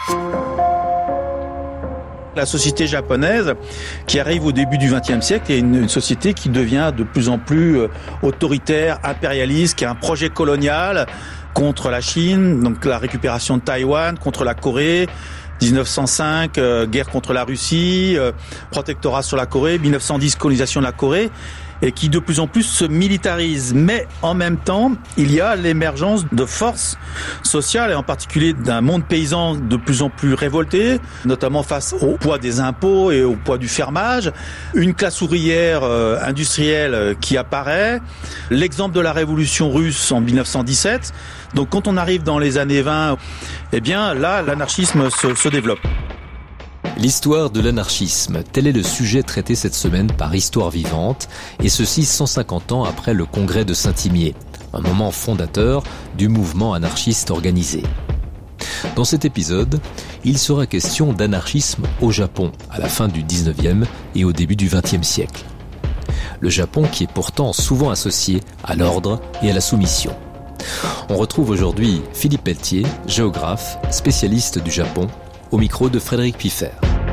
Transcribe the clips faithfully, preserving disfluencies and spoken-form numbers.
La société japonaise, qui arrive au début du vingtième siècle, est une, une société qui devient de plus en plus autoritaire, impérialiste, qui a un projet colonial contre la Chine, donc la récupération de Taïwan, contre la Corée, dix-neuf cent cinq, euh, guerre contre la Russie, euh, protectorat sur la Corée, mille neuf cent dix, colonisation de la Corée, et qui de plus en plus se militarise. Mais en même temps, il y a l'émergence de forces sociales, et en particulier d'un monde paysan de plus en plus révolté, notamment face au poids des impôts et au poids du fermage, une classe ouvrière euh, industrielle euh, qui apparaît, l'exemple de la révolution russe en mille neuf cent dix-sept. Donc quand on arrive dans les années vingt, eh bien là, l'anarchisme se, se développe. L'histoire de l'anarchisme, tel est le sujet traité cette semaine par Histoire Vivante, et ceci cent cinquante ans après le congrès de Saint-Imier, un moment fondateur du mouvement anarchiste organisé. Dans cet épisode, il sera question d'anarchisme au Japon, à la fin du dix-neuvième et au début du vingtième siècle. Le Japon qui est pourtant souvent associé à l'ordre et à la soumission. On retrouve aujourd'hui Philippe Pelletier, géographe, spécialiste du Japon, au micro de Frédéric Piffer.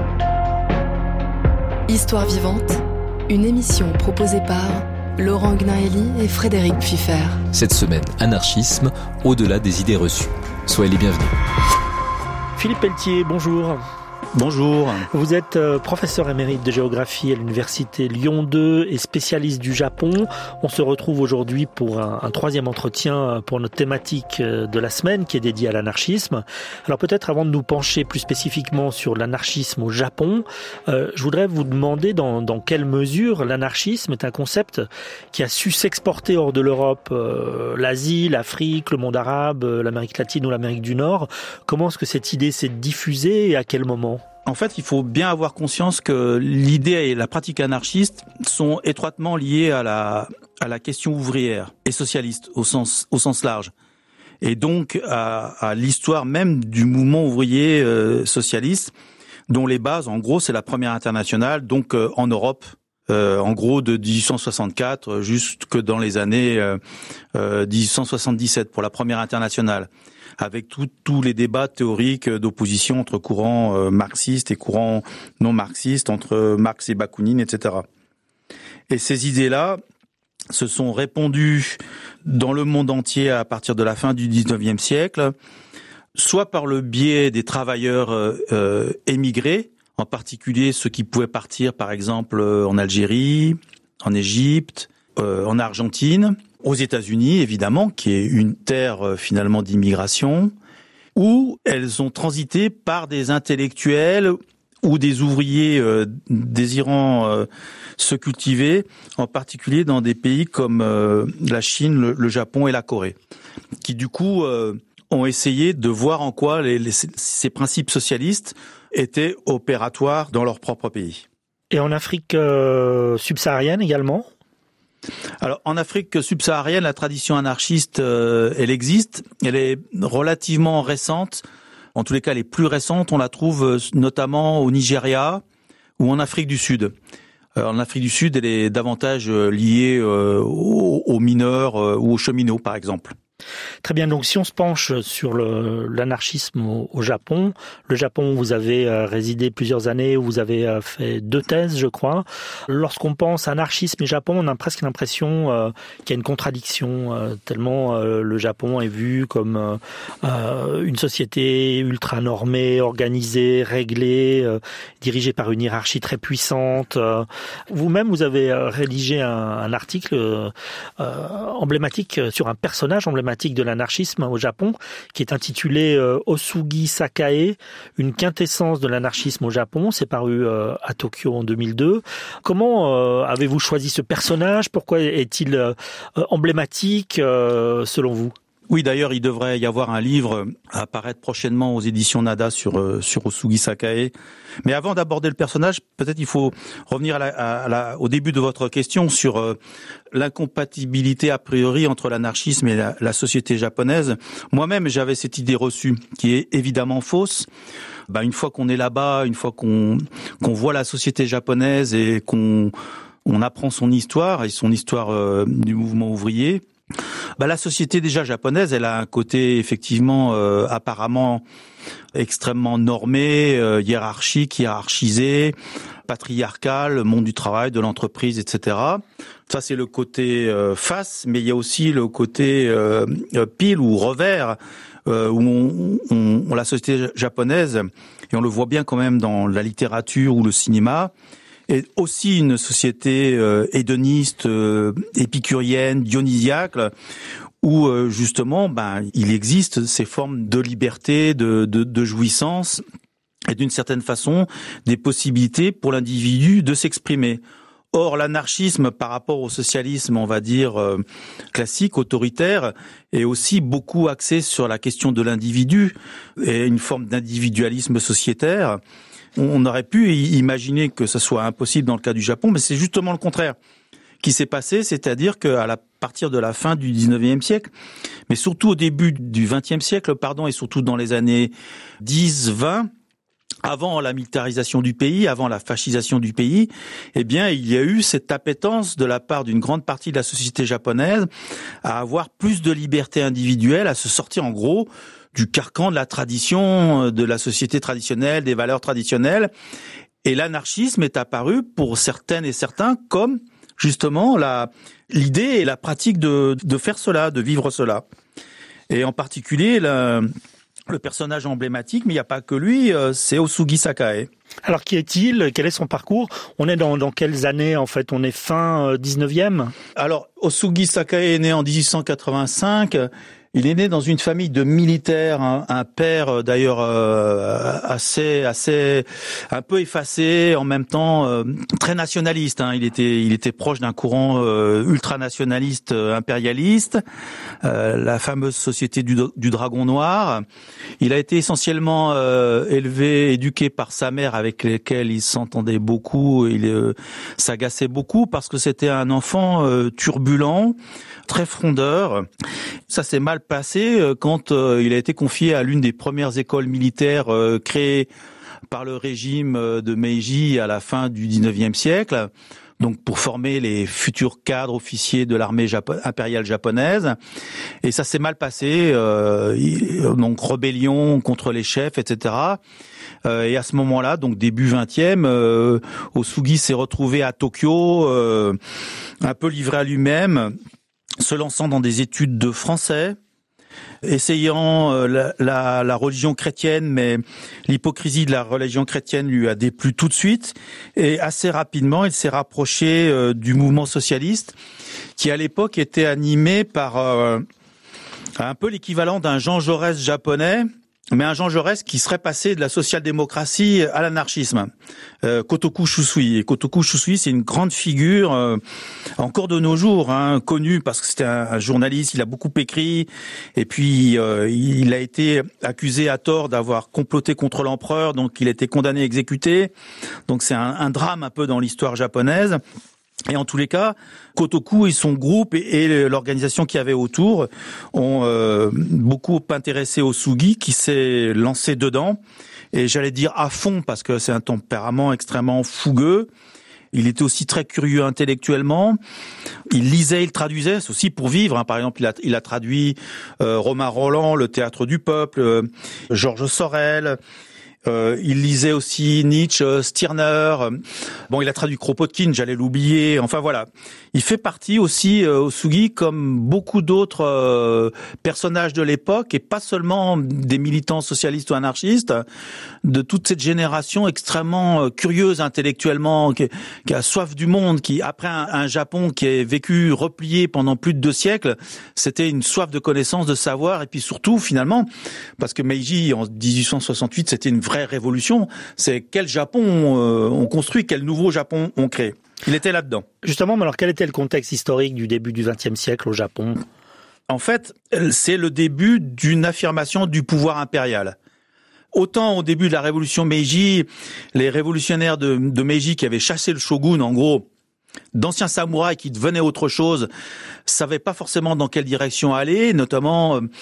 Histoire vivante, une émission proposée par Laurent Gnaeli et Frédéric Piffer. Cette semaine, anarchisme, au-delà des idées reçues. Soyez les bienvenus. Philippe Pelletier, bonjour. Bonjour. Vous êtes professeur émérite de géographie à l'université Lyon deux et spécialiste du Japon. On se retrouve aujourd'hui pour un, un troisième entretien pour notre thématique de la semaine qui est dédiée à l'anarchisme. Alors peut-être avant de nous pencher plus spécifiquement sur l'anarchisme au Japon, euh, je voudrais vous demander dans, dans quelle mesure l'anarchisme est un concept qui a su s'exporter hors de l'Europe, euh, l'Asie, l'Afrique, le monde arabe, l'Amérique latine ou l'Amérique du Nord. Comment est-ce que cette idée s'est diffusée et à quel moment ? En fait, il faut bien avoir conscience que l'idée et la pratique anarchiste sont étroitement liées à la, à la question ouvrière et socialiste au sens, au sens large. Et donc à, à l'histoire même du mouvement ouvrier euh, socialiste, dont les bases, en gros, c'est la première internationale, donc euh, en Europe, euh, en gros de dix-huit cent soixante-quatre jusque dans les années euh, euh, dix-huit cent soixante-dix-sept pour la première internationale, avec tous les débats théoriques d'opposition entre courants euh, marxistes et courants non marxistes, entre Marx et Bakounine, et cetera. Et ces idées-là se sont répandues dans le monde entier à partir de la fin du dix-neuvième siècle, soit par le biais des travailleurs euh, émigrés, en particulier ceux qui pouvaient partir par exemple en Algérie, en Égypte, euh, en Argentine, aux États-Unis, évidemment, qui est une terre euh, finalement d'immigration, où elles ont transité par des intellectuels ou des ouvriers euh, désirant euh, se cultiver, en particulier dans des pays comme euh, la Chine, le, le Japon et la Corée, qui du coup euh, ont essayé de voir en quoi les, les, ces principes socialistes étaient opératoires dans leur propre pays. Et en Afrique euh, subsaharienne également ? Alors, en Afrique subsaharienne, la tradition anarchiste, euh, elle existe. Elle est relativement récente. En tous les cas, elle est plus récente. On la trouve euh, notamment au Nigeria ou en Afrique du Sud. Euh, en Afrique du Sud, elle est davantage euh, liée euh, aux, aux mineurs euh, ou aux cheminots, par exemple. Très bien, donc si on se penche sur le, l'anarchisme au, au Japon, le Japon, vous avez euh, résidé plusieurs années, vous avez euh, fait deux thèses, je crois. Lorsqu'on pense anarchisme et Japon, on a presque l'impression euh, qu'il y a une contradiction, euh, tellement euh, le Japon est vu comme euh, euh, une société ultra normée, organisée, réglée, euh, dirigée par une hiérarchie très puissante. Euh, vous-même, vous avez rédigé un, un article euh, emblématique sur un personnage emblématique de l'anarchisme au Japon, qui est intitulé euh, Osugi Sakae, une quintessence de l'anarchisme au Japon. C'est paru euh, à Tokyo en deux mille deux. Comment euh, avez-vous choisi ce personnage ? Pourquoi est-il euh, emblématique euh, selon vous ? Oui, d'ailleurs, il devrait y avoir un livre à apparaître prochainement aux éditions Nada sur euh, sur Osugi Sakae. Mais avant d'aborder le personnage, peut-être il faut revenir à la, à la, au début de votre question sur euh, l'incompatibilité a priori entre l'anarchisme et la, la société japonaise. Moi-même, j'avais cette idée reçue qui est évidemment fausse. Ben, une fois qu'on est là-bas, une fois qu'on qu'on voit la société japonaise et qu'on on apprend son histoire et son histoire euh, du mouvement ouvrier, Bah, la société déjà japonaise, elle a un côté effectivement euh, apparemment extrêmement normé, euh, hiérarchique, hiérarchisé, patriarcal, monde du travail, de l'entreprise, et cetera. Ça, c'est le côté euh, face, mais il y a aussi le côté euh, pile ou revers, euh, où on, on, on, la société japonaise, et on le voit bien quand même dans la littérature ou le cinéma, est aussi une société euh, hédoniste, euh, épicurienne, dionysiaque, où euh, justement, ben, il existe ces formes de liberté, de, de, de jouissance, et d'une certaine façon, des possibilités pour l'individu de s'exprimer. Or, l'anarchisme, par rapport au socialisme, on va dire, euh, classique, autoritaire, est aussi beaucoup axé sur la question de l'individu et une forme d'individualisme sociétaire. On aurait pu imaginer que ce soit impossible dans le cas du Japon, mais c'est justement le contraire qui s'est passé, c'est-à-dire qu'à la partir de la fin du dix-neuvième siècle, mais surtout au début du vingtième siècle, pardon, et surtout dans les années dix vingt, avant la militarisation du pays, avant la fascisation du pays, eh bien, il y a eu cette appétence de la part d'une grande partie de la société japonaise à avoir plus de liberté individuelle, à se sortir en gros du carcan de la tradition, de la société traditionnelle, des valeurs traditionnelles. Et l'anarchisme est apparu pour certaines et certains comme justement la l'idée et la pratique de de faire cela, de vivre cela. Et en particulier la Le personnage emblématique, mais il n'y a pas que lui, c'est Osugi Sakae. Alors qui est-il ? Quel est son parcours ? On est dans, dans quelles années en fait ? On est fin dix-neuvième ? Alors Osugi Sakae est né en dix-huit cent quatre-vingt-cinq. Il est né dans une famille de militaires, un, un père d'ailleurs euh, assez, assez, un peu effacé, en même temps euh, très nationaliste. Hein. Il était, il était proche d'un courant euh, ultranationaliste, euh, impérialiste, euh, la fameuse société du, du Dragon Noir. Il a été essentiellement euh, élevé, éduqué par sa mère, avec laquelle il s'entendait beaucoup. Il euh, s'agaçait beaucoup parce que c'était un enfant euh, turbulent, très frondeur. Ça s'est mal passé quand euh, il a été confié à l'une des premières écoles militaires euh, créées par le régime de Meiji à la fin du dix-neuvième siècle, donc pour former les futurs cadres officiers de l'armée japo- impériale japonaise. Et ça s'est mal passé, euh, donc rébellion contre les chefs, et cetera. Euh, et à ce moment-là, donc début vingtième, euh, Osugi s'est retrouvé à Tokyo, euh, un peu livré à lui-même, se lançant dans des études de français, essayant euh, la, la, la religion chrétienne, mais l'hypocrisie de la religion chrétienne lui a déplu tout de suite. Et assez rapidement, il s'est rapproché euh, du mouvement socialiste, qui à l'époque était animé par euh, un peu l'équivalent d'un Jean Jaurès japonais, mais un Jean Jaurès qui serait passé de la social-démocratie à l'anarchisme. Euh, Kotoku Shusui. Et Kotoku Shusui, c'est une grande figure, euh, encore de nos jours, hein, connu parce que c'était un, un journaliste, il a beaucoup écrit, et puis euh, il a été accusé à tort d'avoir comploté contre l'empereur, donc il a été condamné, exécuté. Donc c'est un, un drame un peu dans l'histoire japonaise. Et en tous les cas, Kotoku et son groupe et, et l'organisation qu'il y avait autour ont euh, beaucoup intéressé Osugi, qui s'est lancé dedans. Et j'allais dire à fond, parce que c'est un tempérament extrêmement fougueux. Il était aussi très curieux intellectuellement. Il lisait, il traduisait, c'est aussi pour vivre. Hein. Par exemple, il a, il a traduit euh, Romain Rolland, Le Théâtre du Peuple, euh, Georges Sorel. Euh, il lisait aussi Nietzsche, Stirner. Bon, il a traduit Kropotkin, j'allais l'oublier. Enfin voilà, il fait partie aussi, euh, Osugi, comme beaucoup d'autres euh, personnages de l'époque, et pas seulement des militants socialistes ou anarchistes, de toute cette génération extrêmement euh, curieuse intellectuellement, qui, qui a soif du monde, qui après un, un Japon qui a vécu replié pendant plus de deux siècles, c'était une soif de connaissance, de savoir, et puis surtout finalement, parce que Meiji en dix-huit cent soixante-huit, c'était une vraie révolution, c'est quel Japon euh, on construit, quel nouveau Japon on crée. Il était là-dedans. Justement, mais alors quel était le contexte historique du début du vingtième siècle au Japon ? En fait, c'est le début d'une affirmation du pouvoir impérial. Autant au début de la révolution Meiji, les révolutionnaires de, de Meiji qui avaient chassé le shogun, en gros, d'anciens samouraïs qui devenaient autre chose, savaient pas forcément dans quelle direction aller, notamment... Euh,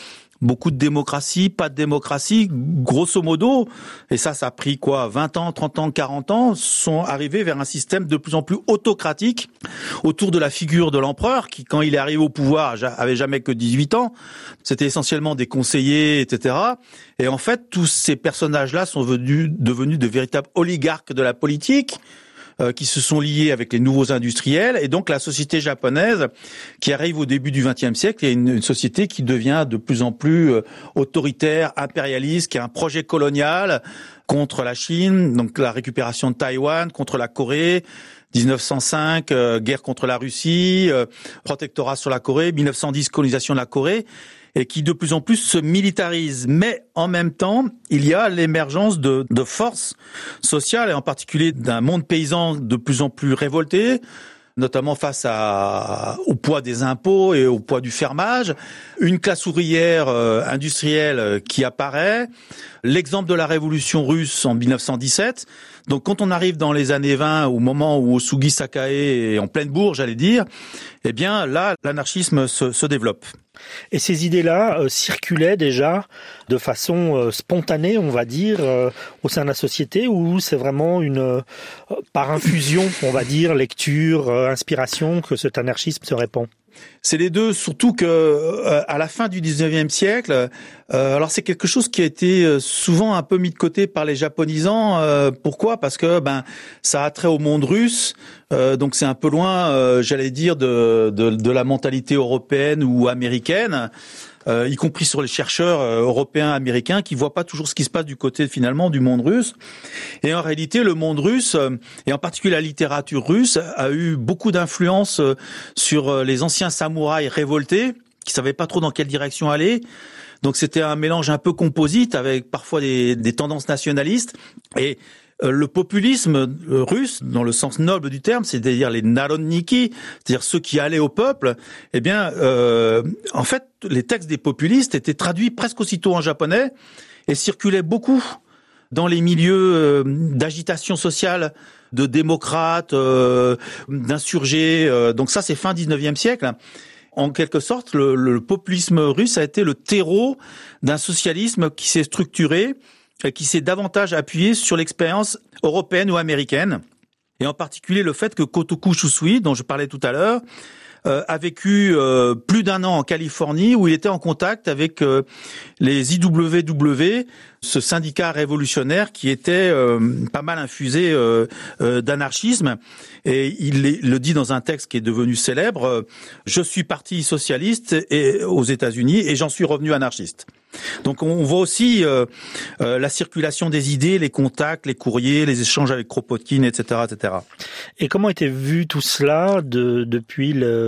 beaucoup de démocratie, pas de démocratie, grosso modo, et ça, ça a pris quoi, vingt ans, trente ans, quarante ans, sont arrivés vers un système de plus en plus autocratique autour de la figure de l'empereur qui, quand il est arrivé au pouvoir, avait jamais que dix-huit ans. C'était essentiellement des conseillers, et cetera. Et en fait, tous ces personnages-là sont venus, devenus de véritables oligarques de la politique, euh, qui se sont liés avec les nouveaux industriels. Et donc, la société japonaise, qui arrive au début du vingtième siècle, est une, une société qui devient de plus en plus euh, autoritaire, impérialiste, qui a un projet colonial contre la Chine, donc la récupération de Taïwan, contre la Corée, dix-neuf cent cinq, euh, guerre contre la Russie, euh, protectorat sur la Corée, mille neuf cent dix, colonisation de la Corée, et qui de plus en plus se militarise. Mais en même temps, il y a l'émergence de, de forces sociales, et en particulier d'un monde paysan de plus en plus révolté, notamment face à, au poids des impôts et au poids du fermage, une classe ouvrière euh, industrielle qui apparaît, l'exemple de la révolution russe en mille neuf cent dix-sept. Donc quand on arrive dans les années vingt, au moment où Osugi Sakae est en pleine bourre, j'allais dire, eh bien là, l'anarchisme se, se développe. Et ces idées-là euh, circulaient déjà de façon euh, spontanée, on va dire, euh, au sein de la société, ou c'est vraiment une euh, par infusion, on va dire, lecture, euh, inspiration, que cet anarchisme se répand? C'est les deux, surtout que euh, à la fin du dix-neuvième siècle, euh, alors c'est quelque chose qui a été souvent un peu mis de côté par les japonisants. Euh, pourquoi ? Parce que ben ça a trait au monde russe, euh, donc c'est un peu loin, euh, j'allais dire, de, de de la mentalité européenne ou américaine. Euh, y compris sur les chercheurs euh, européens, américains, qui voient pas toujours ce qui se passe du côté finalement du monde russe. Et en réalité, le monde russe, euh, et en particulier la littérature russe, a eu beaucoup d'influence euh, sur euh, les anciens samouraïs révoltés, qui savaient pas trop dans quelle direction aller. Donc c'était un mélange un peu composite, avec parfois des, des tendances nationalistes. Et le populisme russe, dans le sens noble du terme, c'est-à-dire les narodniki, c'est-à-dire ceux qui allaient au peuple, eh bien, euh, en fait, les textes des populistes étaient traduits presque aussitôt en japonais et circulaient beaucoup dans les milieux d'agitation sociale, de démocrates, euh, d'insurgés. Euh, donc ça, c'est fin dix-neuvième siècle. En quelque sorte, le, le populisme russe a été le terreau d'un socialisme qui s'est structuré, qui s'est davantage appuyé sur l'expérience européenne ou américaine, et en particulier le fait que Kotoku Shusui, dont je parlais tout à l'heure, euh, a vécu euh, plus d'un an en Californie, où il était en contact avec euh, les I W W, ce syndicat révolutionnaire qui était euh, pas mal infusé euh, euh, d'anarchisme. Et il le dit dans un texte qui est devenu célèbre, euh, « Je suis parti socialiste et, aux États-Unis et j'en suis revenu anarchiste ». Donc on voit aussi euh, euh, la circulation des idées, les contacts, les courriers, les échanges avec Kropotkin, et cetera, et cetera. Et comment était vu tout cela de, depuis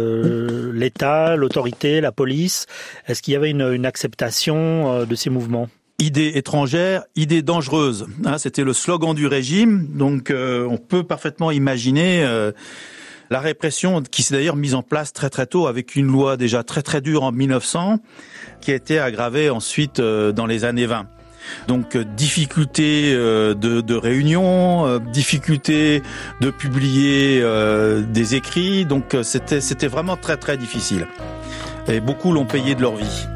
le, l'État, l'autorité, la police ? Est-ce qu'il y avait une, une acceptation euh, de ces mouvements ? Idées étrangères, idées dangereuses. Hein, c'était le slogan du régime. Donc euh, on peut parfaitement imaginer euh, la répression qui s'est d'ailleurs mise en place très très tôt avec une loi déjà très très dure en mille neuf cents qui a été aggravée ensuite euh, dans les années vingt. Donc euh, difficulté euh, de, de réunion, euh, difficulté de publier euh, des écrits. Donc euh, c'était c'était vraiment très très difficile. Et beaucoup l'ont payé de leur vie.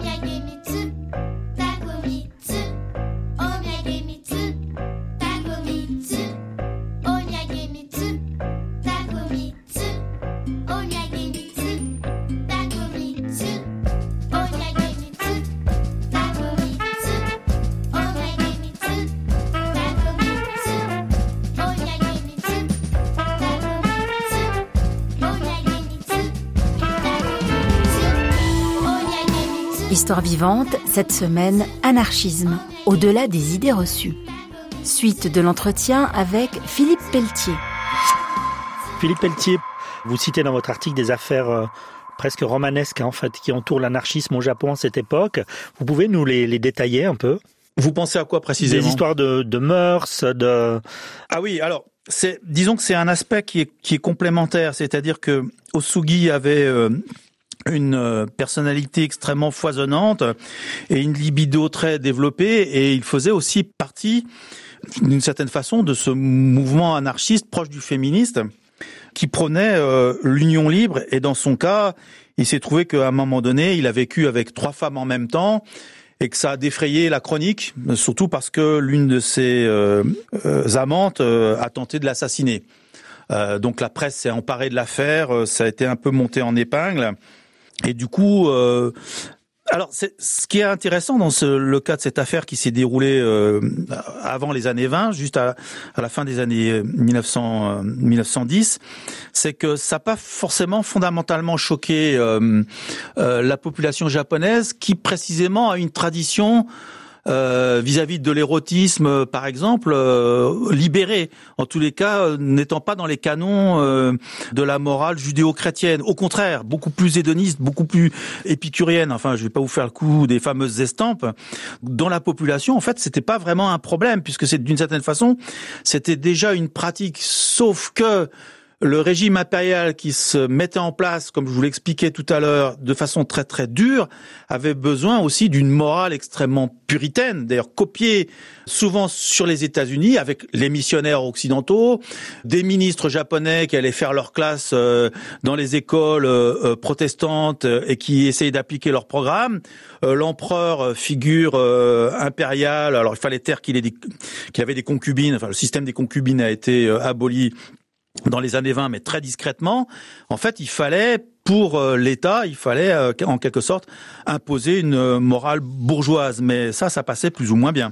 Histoire vivante, cette semaine, anarchisme, au-delà des idées reçues. Suite de l'entretien avec Philippe Pelletier. Philippe Pelletier, vous citez dans votre article des affaires euh, presque romanesques hein, en fait, qui entourent l'anarchisme au Japon à cette époque. Vous pouvez nous les, les détailler un peu ? Vous pensez à quoi précisément ? Des histoires de, de mœurs, de... Ah oui, alors, c'est, disons que c'est un aspect qui est, qui est complémentaire, c'est-à-dire que Osugi avait... Euh, une personnalité extrêmement foisonnante et une libido très développée, et il faisait aussi partie, d'une certaine façon, de ce mouvement anarchiste proche du féministe qui prônait euh, l'union libre, et dans son cas, il s'est trouvé qu'à un moment donné, il a vécu avec trois femmes en même temps et que ça a défrayé la chronique, surtout parce que l'une de ses euh, euh, amantes euh, a tenté de l'assassiner. Euh, donc la presse s'est emparée de l'affaire, euh, ça a été un peu monté en épingle. Et du coup... Euh, Alors, c'est, ce qui est intéressant dans ce, le cas de cette affaire qui s'est déroulée euh, avant les années vingt, juste à, à la fin des années mille neuf cents, mille neuf cent dix, c'est que ça n'a pas forcément fondamentalement choqué euh, euh, la population japonaise qui précisément a une tradition Euh, vis-à-vis de l'érotisme, par exemple, euh, libéré. En tous les cas, euh, n'étant pas dans les canons euh, de la morale judéo-chrétienne. Au contraire, beaucoup plus hédoniste, beaucoup plus épicurienne. Enfin, je vais pas vous faire le coup des fameuses estampes. Dans la population, en fait, c'était pas vraiment un problème, puisque c'est d'une certaine façon, c'était déjà une pratique. Sauf que le régime impérial qui se mettait en place, comme je vous l'expliquais tout à l'heure, de façon très très dure, avait besoin aussi d'une morale extrêmement puritaine, d'ailleurs copiée souvent sur les États-Unis avec les missionnaires occidentaux, des ministres japonais qui allaient faire leur classe euh, dans les écoles euh, protestantes et qui essayaient d'appliquer leur programme. Euh, l'empereur, figure euh, impériale, alors il fallait taire qu'il ait des, qu'il avait des concubines, enfin le système des concubines a été euh, aboli dans les années vingt, mais très discrètement. En fait, il fallait, pour l'État, il fallait, en quelque sorte, imposer une morale bourgeoise. Mais ça, ça passait plus ou moins bien.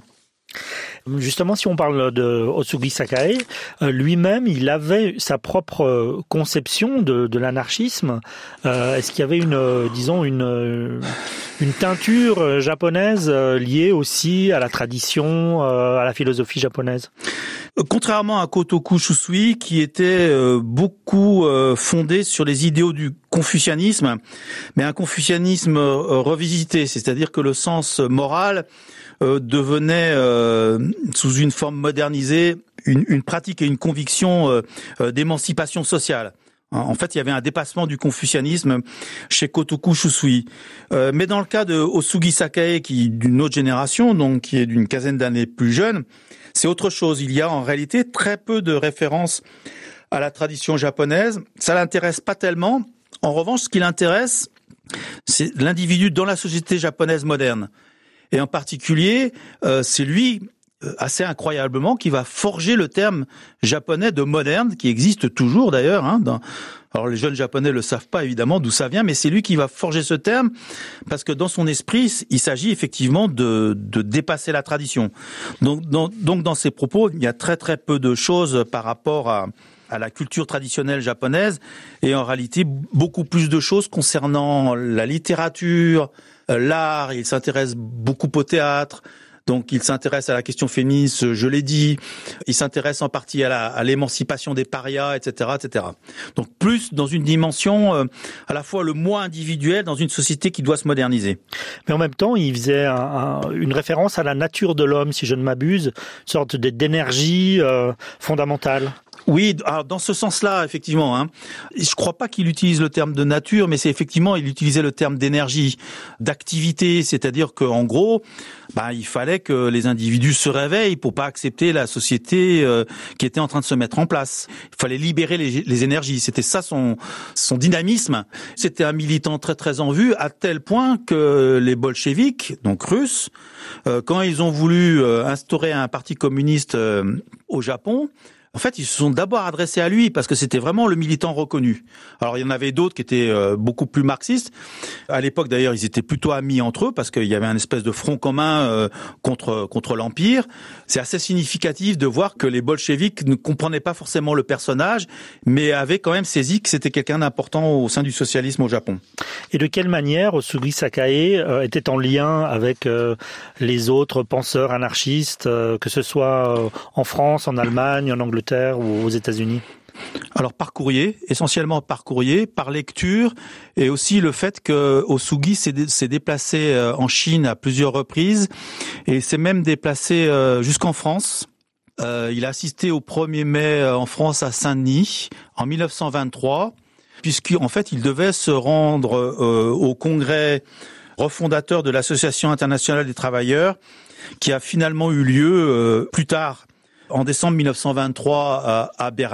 Justement, si on parle de Osugi Sakae, lui-même, il avait sa propre conception de, de l'anarchisme. Euh, est-ce qu'il y avait une, disons, une, une teinture japonaise liée aussi à la tradition, à la philosophie japonaise ? Contrairement à Kotoku Shusui, qui était euh, beaucoup euh, fondé sur les idéaux du confucianisme, mais un confucianisme euh, revisité, c'est-à-dire que le sens moral euh, devenait, euh, sous une forme modernisée, une, une pratique et une conviction euh, euh, d'émancipation sociale. En fait, il y avait un dépassement du confucianisme chez Kotoku Shusui. Euh, mais dans le cas de Osugi Sakae, qui est d'une autre génération, donc qui est d'une quinzaine d'années plus jeune, c'est autre chose. Il y a en réalité très peu de références à la tradition japonaise. Ça l'intéresse pas tellement. En revanche, ce qui l'intéresse, c'est l'individu dans la société japonaise moderne. Et en particulier, euh, c'est lui, assez incroyablement, qui va forger le terme japonais de moderne, qui existe toujours d'ailleurs, hein, dans... Alors les jeunes japonais le savent pas évidemment d'où ça vient, mais c'est lui qui va forger ce terme parce que dans son esprit, il s'agit effectivement de, de dépasser la tradition. Donc dans, donc dans ses propos, il y a très très peu de choses par rapport à, à la culture traditionnelle japonaise et en réalité beaucoup plus de choses concernant la littérature, l'art. Il s'intéresse beaucoup au théâtre. Donc, il s'intéresse à la question féministe, je l'ai dit. Il s'intéresse en partie à, la, à l'émancipation des parias, et cetera, et cetera. Donc, plus dans une dimension euh, à la fois le moi individuel dans une société qui doit se moderniser. Mais en même temps, il faisait un, un, une référence à la nature de l'homme, si je ne m'abuse, une sorte d'énergie euh, fondamentale. Oui, alors dans ce sens-là, effectivement, hein, je crois pas qu'il utilise le terme de nature, mais c'est effectivement, il utilisait le terme d'énergie, d'activité, c'est-à-dire qu'en gros, bah, il fallait que les individus se réveillent pour pas accepter la société euh, qui était en train de se mettre en place. Il fallait libérer les, les énergies. C'était ça son, son dynamisme. C'était un militant très très en vue, à tel point que les bolcheviks, donc russes, euh, quand ils ont voulu euh, instaurer un parti communiste euh, au Japon, en fait, ils se sont d'abord adressés à lui parce que c'était vraiment le militant reconnu. Alors, il y en avait d'autres qui étaient euh, beaucoup plus marxistes. À l'époque, d'ailleurs, ils étaient plutôt amis entre eux parce qu'il y avait un espèce de front commun euh, contre contre l'Empire. C'est assez significatif de voir que les bolcheviks ne comprenaient pas forcément le personnage, mais avaient quand même saisi que c'était quelqu'un d'important au sein du socialisme au Japon. Et de quelle manière Osugi Sakae euh, était en lien avec euh, les autres penseurs anarchistes, euh, que ce soit euh, en France, en Allemagne, en Angleterre ou aux États-Unis? Alors par courrier, essentiellement par courrier, par lecture, et aussi le fait que Osugi s'est, dé- s'est déplacé en Chine à plusieurs reprises et s'est même déplacé jusqu'en France. Euh, il a assisté au premier mai en France à Saint-Denis en mille neuf cent vingt-trois, puisqu'en fait il devait se rendre euh, au congrès refondateur de l'Association internationale des travailleurs, qui a finalement eu lieu euh, plus tard, en décembre mille neuf cent vingt-trois à, à Berlin.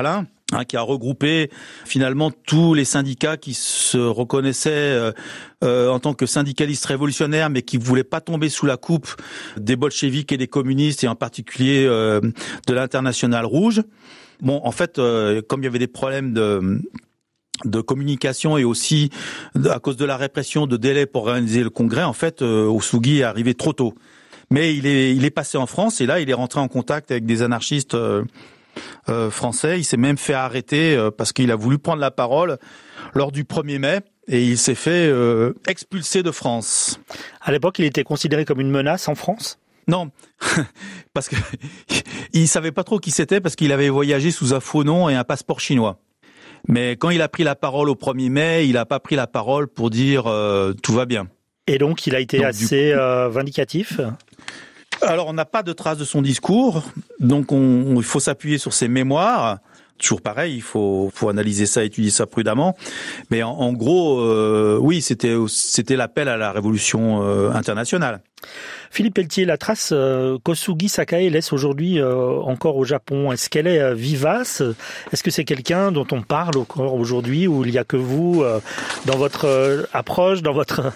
Hein, qui a regroupé finalement tous les syndicats qui se reconnaissaient euh, euh, en tant que syndicalistes révolutionnaires, mais qui voulaient pas tomber sous la coupe des bolcheviks et des communistes, et en particulier euh, de l'Internationale rouge. Bon, en fait, euh, comme il y avait des problèmes de de communication et aussi à cause de la répression de délais pour organiser le congrès, en fait, euh, Ossugui est arrivé trop tôt. Mais il est il est passé en France, et là, il est rentré en contact avec des anarchistes euh, Euh, français. Il s'est même fait arrêter euh, parce qu'il a voulu prendre la parole lors du premier mai, et il s'est fait euh, expulser de France. À l'époque, il était considéré comme une menace en France ? Non, parce que il savait pas trop qui c'était, parce qu'il avait voyagé sous un faux nom et un passeport chinois. Mais quand il a pris la parole au premier mai, il a pas pris la parole pour dire euh, tout va bien. Et donc, il a été donc, assez coup... euh, vindicatif ? Alors, on n'a pas de traces de son discours, donc on, il faut s'appuyer sur ses mémoires. Toujours pareil, il faut, faut analyser ça, étudier ça prudemment. Mais en, en gros, euh, oui, c'était, c'était l'appel à la révolution euh, internationale. Philippe Pelletier, la trace euh, qu'Osugi Sakae laisse aujourd'hui euh, encore au Japon, est-ce qu'elle est euh, vivace ? Est-ce que c'est quelqu'un dont on parle encore aujourd'hui, ou il n'y a que vous, euh, dans votre euh, approche, dans votre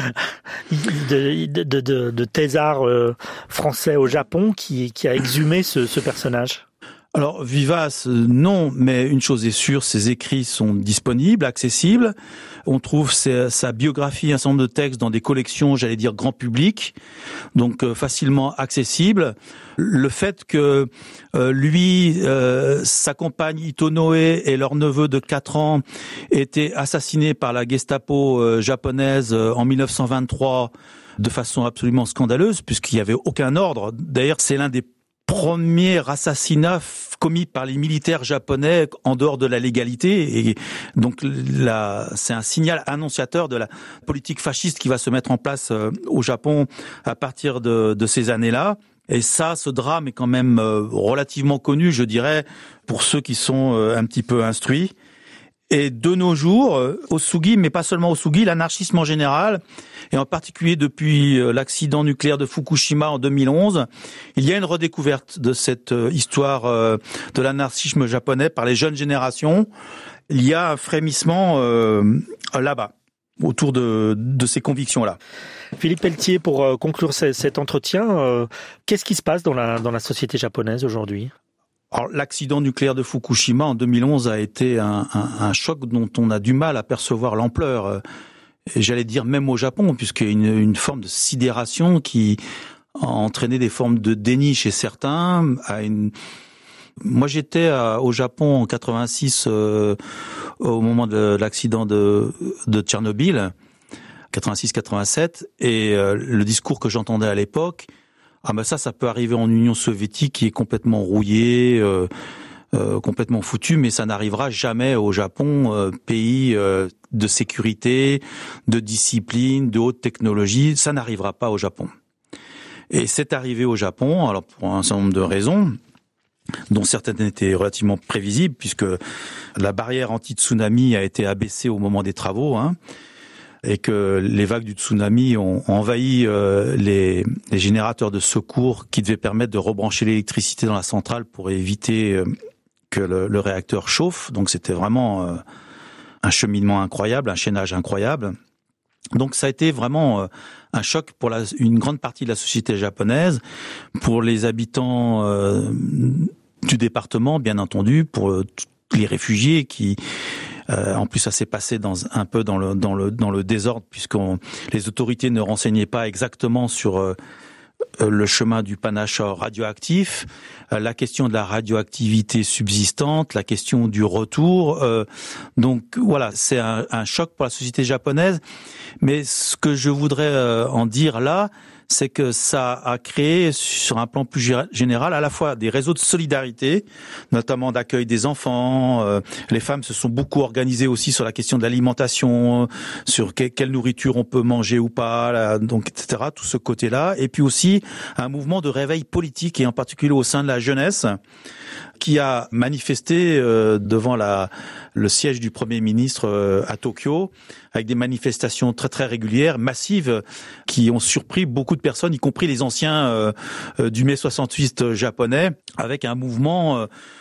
de, de, de, de thésard euh, français au Japon, qui, qui a exhumé ce, ce personnage ? Alors, vivace, non, mais une chose est sûre, ses écrits sont disponibles, accessibles. On trouve sa, sa biographie, un certain nombre de textes dans des collections, j'allais dire, grand public, donc euh, facilement accessibles. Le fait que euh, lui, euh, sa compagne Itonoe et leur neveu de quatre ans étaient assassinés par la Gestapo euh, japonaise euh, en mille neuf cent vingt-trois de façon absolument scandaleuse, puisqu'il n'y avait aucun ordre. D'ailleurs, c'est l'un des premier assassinat commis par les militaires japonais en dehors de la légalité, et donc là, c'est un signal annonciateur de la politique fasciste qui va se mettre en place au Japon à partir de, de ces années-là. Et ça, ce drame est quand même relativement connu, je dirais, pour ceux qui sont un petit peu instruits. Et de nos jours, Osugi, mais pas seulement Osugi, l'anarchisme en général, et en particulier depuis l'accident nucléaire de Fukushima en deux mille onze, il y a une redécouverte de cette histoire de l'anarchisme japonais par les jeunes générations. Il y a un frémissement euh, là-bas, autour de, de ces convictions-là. Philippe Pelletier, pour conclure cet entretien, euh, qu'est-ce qui se passe dans la, dans la société japonaise aujourd'hui ? Alors, l'accident nucléaire de Fukushima en deux mille onze a été un, un, un choc dont on a du mal à percevoir l'ampleur. Et j'allais dire même au Japon, puisqu'il y a une, une forme de sidération qui a entraîné des formes de déni chez certains. À une... Moi, j'étais à, au Japon en quatre-vingt-six euh, au moment de l'accident de, de Tchernobyl, quatre-vingt-six quatre-vingt-sept, et euh, le discours que j'entendais à l'époque, ah ben ça, ça peut arriver en Union soviétique qui est complètement rouillée, euh, euh, complètement foutue, mais ça n'arrivera jamais au Japon, euh, pays euh, de sécurité, de discipline, de haute technologie, ça n'arrivera pas au Japon. Et c'est arrivé au Japon, alors pour un certain nombre de raisons, dont certaines étaient relativement prévisibles, puisque la barrière anti-tsunami a été abaissée au moment des travaux, hein, et que les vagues du tsunami ont envahi euh, les, les générateurs de secours qui devaient permettre de rebrancher l'électricité dans la centrale pour éviter euh, que le, le réacteur chauffe. Donc c'était vraiment euh, un cheminement incroyable, un chaînage incroyable. Donc ça a été vraiment euh, un choc pour la, une grande partie de la société japonaise, pour les habitants euh, du département, bien entendu, pour euh, les réfugiés qui... Euh, en plus, ça s'est passé dans, un peu dans le, dans le, dans le désordre, puisque les autorités ne renseignaient pas exactement sur euh, le chemin du panache radioactif, euh, la question de la radioactivité subsistante, la question du retour. Euh, donc voilà, c'est un, un choc pour la société japonaise. Mais ce que je voudrais euh, en dire là, c'est que ça a créé, sur un plan plus général, à la fois des réseaux de solidarité, notamment d'accueil des enfants. Euh, les femmes se sont beaucoup organisées aussi sur la question de l'alimentation, sur que, quelle nourriture on peut manger ou pas, là, donc et cetera. Tout ce côté-là. Et puis aussi un mouvement de réveil politique, et en particulier au sein de la jeunesse, qui a manifesté euh, devant la, le siège du Premier ministre euh, à Tokyo, avec des manifestations très très régulières, massives, qui ont surpris beaucoup de personnes, y compris les anciens euh, euh, du mai soixante-huit japonais, avec un mouvement euh,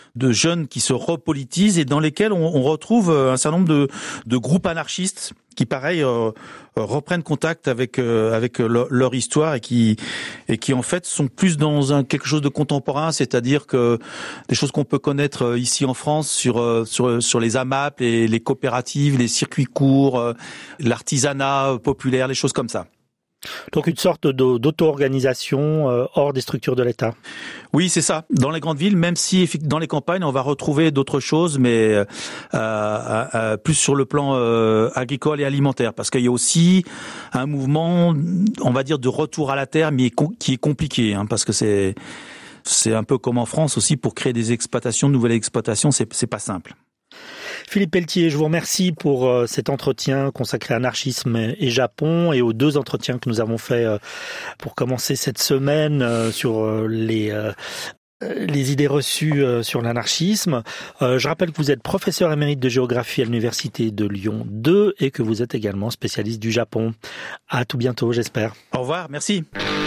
de jeunes qui se repolitisent et dans lesquels on, on retrouve un certain nombre de, de groupes anarchistes qui, pareil, euh, reprennent contact avec euh, avec leur, leur histoire et qui et qui en fait sont plus dans un quelque chose de contemporain, c'est-à-dire que des choses qu'on peut connaître ici en France sur sur sur les A M A P, les, les coopératives, les circuits courts, l'artisanat populaire, les choses comme ça. Donc une sorte d'auto-organisation euh, hors des structures de l'État. Oui, c'est ça. Dans les grandes villes, même si dans les campagnes, on va retrouver d'autres choses, mais euh, euh, plus sur le plan euh, agricole et alimentaire, parce qu'il y a aussi un mouvement, on va dire, de retour à la terre, mais qui est compliqué, hein, parce que c'est c'est un peu comme en France aussi, pour créer des exploitations, de nouvelles exploitations, c'est c'est pas simple. Philippe Pelletier, je vous remercie pour euh, cet entretien consacré à anarchisme et Japon et aux deux entretiens que nous avons faits euh, pour commencer cette semaine euh, sur euh, les euh, les idées reçues euh, sur l'anarchisme. Euh, je rappelle que vous êtes professeur émérite de géographie à l'Université de Lyon deux et que vous êtes également spécialiste du Japon. À tout bientôt, j'espère. Au revoir, merci.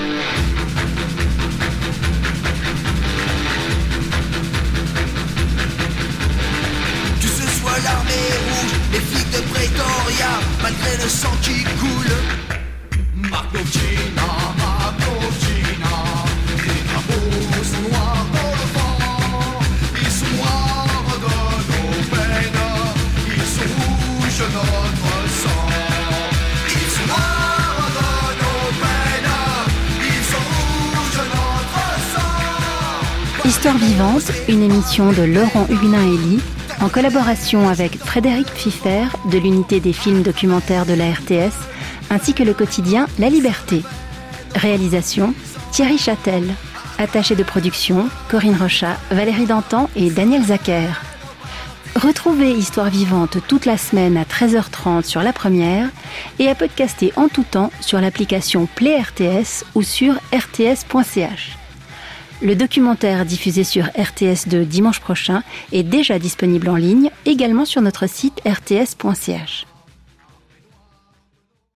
L'armée rouge, les flics de Pretoria, malgré le sang qui coule. Marcochina, Marcochina, les drapeaux sont noirs dans le vent. Ils sont noirs de nos peines, ils sont rouges de notre sang. Ils sont noirs de nos peines, ils sont rouges de notre sang. Histoire vivante, une émission de Laurent Huguenin-Hélie, en collaboration avec Frédéric Pfiffer de l'unité des films documentaires de la R T S, ainsi que le quotidien La Liberté. Réalisation, Thierry Châtel. Attaché de production, Corinne Rochat, Valérie Dantan et Daniel Zacher. Retrouvez Histoire vivante toute la semaine à treize heures trente sur La Première et à podcaster en tout temps sur l'application Play R T S ou sur r t s point c h. Le documentaire diffusé sur R T S deux dimanche prochain est déjà disponible en ligne, également sur notre site r t s point c h.